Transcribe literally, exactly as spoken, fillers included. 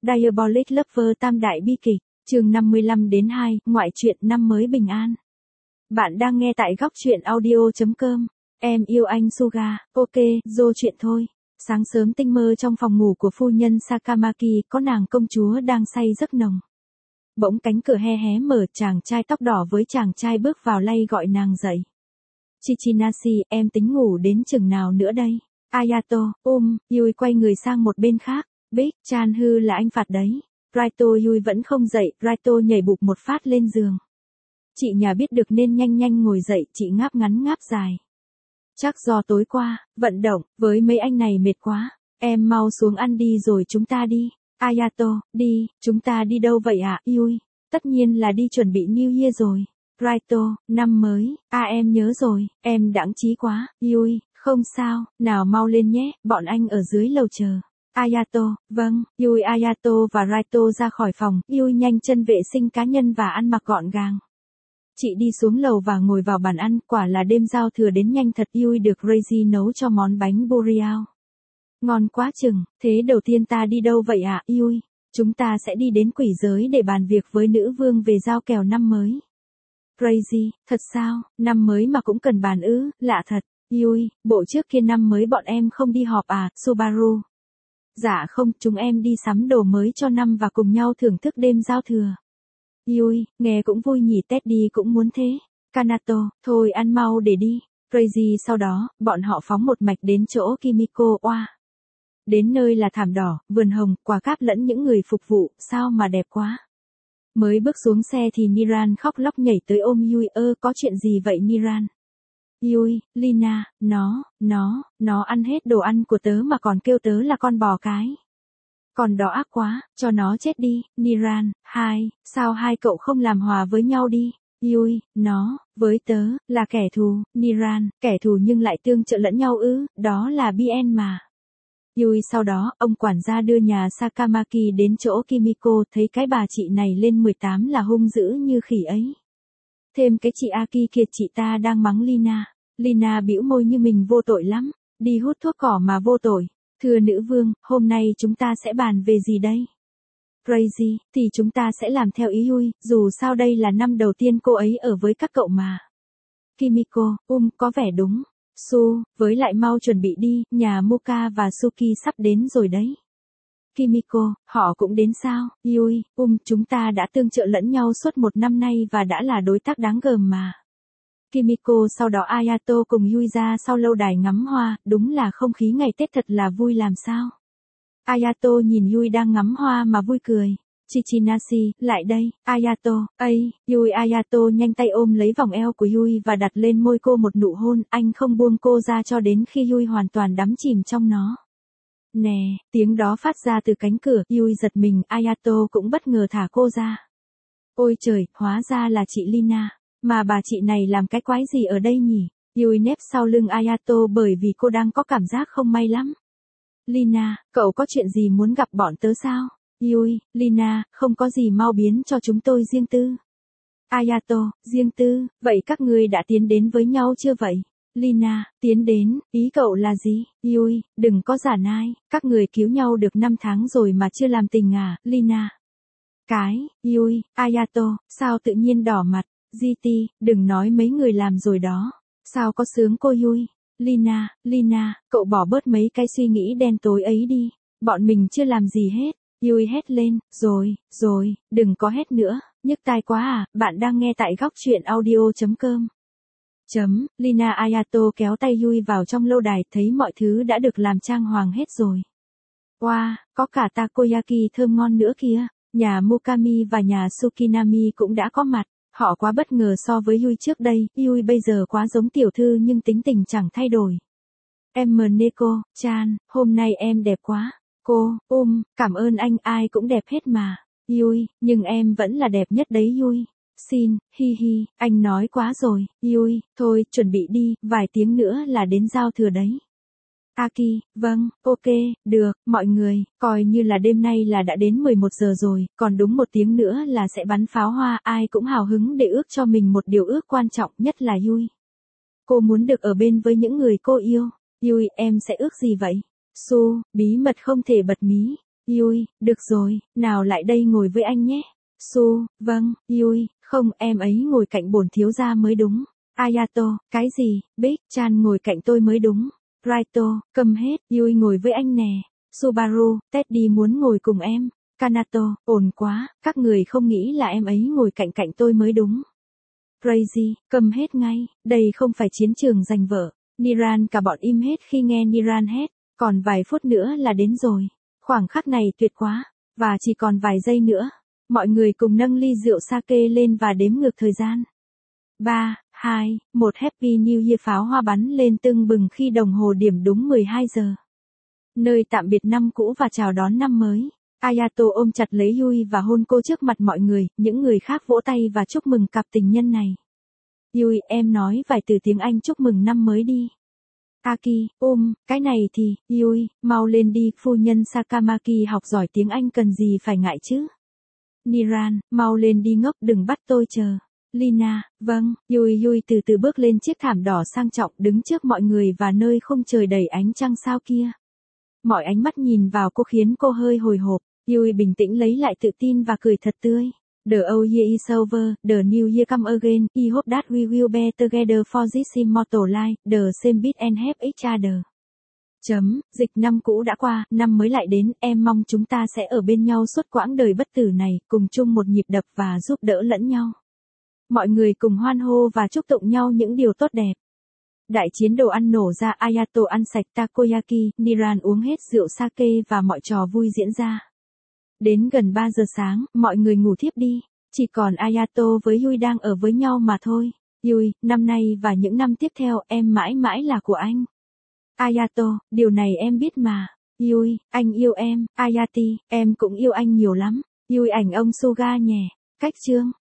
Diabolic Lover tam đại bi kịch, chương năm mươi lăm đến hai, ngoại truyện năm mới bình an. Bạn đang nghe tại góc truyện audio chấm com. Em yêu anh Suga, ok, dô chuyện thôi. Sáng sớm tinh mơ trong phòng ngủ của phu nhân Sakamaki có nàng công chúa đang say giấc nồng. Bỗng cánh cửa he hé mở, chàng trai tóc đỏ với chàng trai bước vào lay gọi nàng dậy. Chichinashi, em tính ngủ đến chừng nào nữa đây? Ayato, ôm, Yui quay người sang một bên khác. Big Chan hư là anh phạt đấy. Raito Yui vẫn không dậy, Raito nhảy bụp một phát lên giường. Chị nhà biết được nên nhanh nhanh ngồi dậy, chị ngáp ngắn ngáp dài. Chắc do tối qua, vận động, với mấy anh này mệt quá. Em mau xuống ăn đi rồi chúng ta đi. Ayato, đi, chúng ta đi đâu vậy ạ, à? Yui, tất nhiên là đi chuẩn bị New Year rồi. Raito, năm mới, à em nhớ rồi, em đãng trí quá. Yui, không sao, nào mau lên nhé, bọn anh ở dưới lầu chờ. Ayato, vâng, Yui Ayato và Raito ra khỏi phòng, Yui nhanh chân vệ sinh cá nhân và ăn mặc gọn gàng. Chị đi xuống lầu và ngồi vào bàn ăn, quả là đêm giao thừa đến nhanh thật. Yui được Reiji nấu cho món bánh buriao. Ngon quá chừng, thế đầu tiên ta đi đâu vậy ạ, à? Yui, chúng ta sẽ đi đến quỷ giới để bàn việc với nữ vương về giao kèo năm mới. Reiji, thật sao, năm mới mà cũng cần bàn ư, lạ thật. Yui, bộ trước kia năm mới bọn em không đi họp à, Subaru. Dạ không, chúng em đi sắm đồ mới cho năm và cùng nhau thưởng thức đêm giao thừa. Yui, nghe cũng vui nhỉ, Teddy cũng muốn thế. Kanato, thôi ăn mau để đi. Reiji sau đó, bọn họ phóng một mạch đến chỗ Kimiko, oa. Đến nơi là thảm đỏ, vườn hồng, quả cáp lẫn những người phục vụ, sao mà đẹp quá. Mới bước xuống xe thì Niran khóc lóc nhảy tới ôm Yui, ơ có chuyện gì vậy Niran? Yui, Lina, nó, nó, nó ăn hết đồ ăn của tớ mà còn kêu tớ là con bò cái. Còn đó ác quá, cho nó chết đi, Niran, hai, sao hai cậu không làm hòa với nhau đi? Yui, nó, với tớ, là kẻ thù, Niran, kẻ thù nhưng lại tương trợ lẫn nhau ư, đó là bê en mà. Yui sau đó, ông quản gia đưa nhà Sakamaki đến chỗ Kimiko, thấy cái bà chị này lên mười tám là hung dữ như khỉ ấy. Thêm cái chị Aki kiệt chị ta đang mắng Lina. Lina bĩu môi như mình vô tội lắm, đi hút thuốc cỏ mà vô tội. Thưa nữ vương, hôm nay chúng ta sẽ bàn về gì đây? Reiji, thì chúng ta sẽ làm theo ý Yui, dù sao đây là năm đầu tiên cô ấy ở với các cậu mà. Kimiko, um, có vẻ đúng. Su, với lại mau chuẩn bị đi, nhà Moka và Suki sắp đến rồi đấy. Kimiko, họ cũng đến sao? Yui, um, chúng ta đã tương trợ lẫn nhau suốt một năm nay và đã là đối tác đáng gờm mà. Kimiko sau đó Ayato cùng Yui ra sau lâu đài ngắm hoa, đúng là không khí ngày Tết thật là vui làm sao. Ayato nhìn Yui đang ngắm hoa mà vui cười. Chichinashi, lại đây, Ayato, ây, Yui Ayato nhanh tay ôm lấy vòng eo của Yui và đặt lên môi cô một nụ hôn, anh không buông cô ra cho đến khi Yui hoàn toàn đắm chìm trong nó. Nè, tiếng đó phát ra từ cánh cửa, Yui giật mình, Ayato cũng bất ngờ thả cô ra. Ôi trời, hóa ra là chị Lina. Mà bà chị này làm cái quái gì ở đây nhỉ? Yui nép sau lưng Ayato bởi vì cô đang có cảm giác không may lắm. Lina, cậu có chuyện gì muốn gặp bọn tớ sao? Yui, Lina, không có gì, mau biến cho chúng tôi riêng tư. Ayato, riêng tư, vậy các ngươi đã tiến đến với nhau chưa vậy? Lina, tiến đến, ý cậu là gì? Yui, đừng có giả nai, các người cứu nhau được năm tháng rồi mà chưa làm tình à, Lina. Cái, Yui, Ayato, sao tự nhiên đỏ mặt? giê tê, đừng nói mấy người làm rồi đó. Sao có sướng cô Yui? Lina, Lina, cậu bỏ bớt mấy cái suy nghĩ đen tối ấy đi. Bọn mình chưa làm gì hết. Yui hét lên, rồi, rồi, đừng có hét nữa, nhức tai quá à, bạn đang nghe tại góc truyện audio chấm com. Chấm, Lina Ayato kéo tay Yui vào trong lâu đài, thấy mọi thứ đã được làm trang hoàng hết rồi. Wow, có cả takoyaki thơm ngon nữa kìa. Nhà Mokami và nhà Sukinami cũng đã có mặt. Họ quá bất ngờ so với Yui trước đây, Yui bây giờ quá giống tiểu thư nhưng tính tình chẳng thay đổi. Em Neko, Chan, hôm nay em đẹp quá. Cô, um, cảm ơn anh, ai cũng đẹp hết mà. Yui, nhưng em vẫn là đẹp nhất đấy Yui. Xin, hi hi, anh nói quá rồi. Yui, thôi, chuẩn bị đi, vài tiếng nữa là đến giao thừa đấy. Aki, vâng, ok, được, mọi người, coi như là đêm nay là đã đến mười một giờ rồi, còn đúng một tiếng nữa là sẽ bắn pháo hoa, ai cũng hào hứng để ước cho mình một điều ước quan trọng nhất là Yui. Cô muốn được ở bên với những người cô yêu. Yui, em sẽ ước gì vậy? Su, bí mật không thể bật mí. Yui, được rồi, nào lại đây ngồi với anh nhé. Su, vâng, Yui, không, em ấy ngồi cạnh bổn thiếu gia mới đúng. Ayato, cái gì, Big Chan ngồi cạnh tôi mới đúng. Raito, cầm hết, Yui ngồi với anh nè. Subaru, Teddy muốn ngồi cùng em. Kanato, ổn quá, các người không nghĩ là em ấy ngồi cạnh cạnh tôi mới đúng. Crazy, cầm hết ngay, đây không phải chiến trường giành vợ. Niran, cả bọn im hết khi nghe Niran hét, còn vài phút nữa là đến rồi. Khoảng khắc này tuyệt quá, và chỉ còn vài giây nữa. Mọi người cùng nâng ly rượu sake lên và đếm ngược thời gian. ba, hai, một Happy New Year, pháo hoa bắn lên tưng bừng khi đồng hồ điểm đúng mười hai giờ. Nơi tạm biệt năm cũ và chào đón năm mới. Ayato ôm chặt lấy Yui và hôn cô trước mặt mọi người, những người khác vỗ tay và chúc mừng cặp tình nhân này. Yui, em nói vài từ tiếng Anh chúc mừng năm mới đi. Aki, ôm, cái này thì, Yui, mau lên đi, phu nhân Sakamaki học giỏi tiếng Anh cần gì phải ngại chứ. Niran, mau lên đi ngốc, đừng bắt tôi chờ. Lina, vâng, Yui Yui từ từ bước lên chiếc thảm đỏ sang trọng đứng trước mọi người và nơi khung trời đầy ánh trăng sao kia. Mọi ánh mắt nhìn vào cô khiến cô hơi hồi hộp. Yui bình tĩnh lấy lại tự tin và cười thật tươi. The old year is over, the new year come again, I hope that we will be together for this immortal life, the same beat and help each other. Chấm, dịch năm cũ đã qua, năm mới lại đến, em mong chúng ta sẽ ở bên nhau suốt quãng đời bất tử này, cùng chung một nhịp đập và giúp đỡ lẫn nhau. Mọi người cùng hoan hô và chúc tụng nhau những điều tốt đẹp. Đại chiến đồ ăn nổ ra, Ayato ăn sạch takoyaki, Niran uống hết rượu sake và mọi trò vui diễn ra. Đến gần ba giờ sáng, mọi người ngủ thiếp đi, chỉ còn Ayato với Yui đang ở với nhau mà thôi. Yui, năm nay và những năm tiếp theo em mãi mãi là của anh. Ayato, điều này em biết mà. Yui, anh yêu em. Ayati, em cũng yêu anh nhiều lắm. Yui, ảnh ông Suga nhè. Cách chương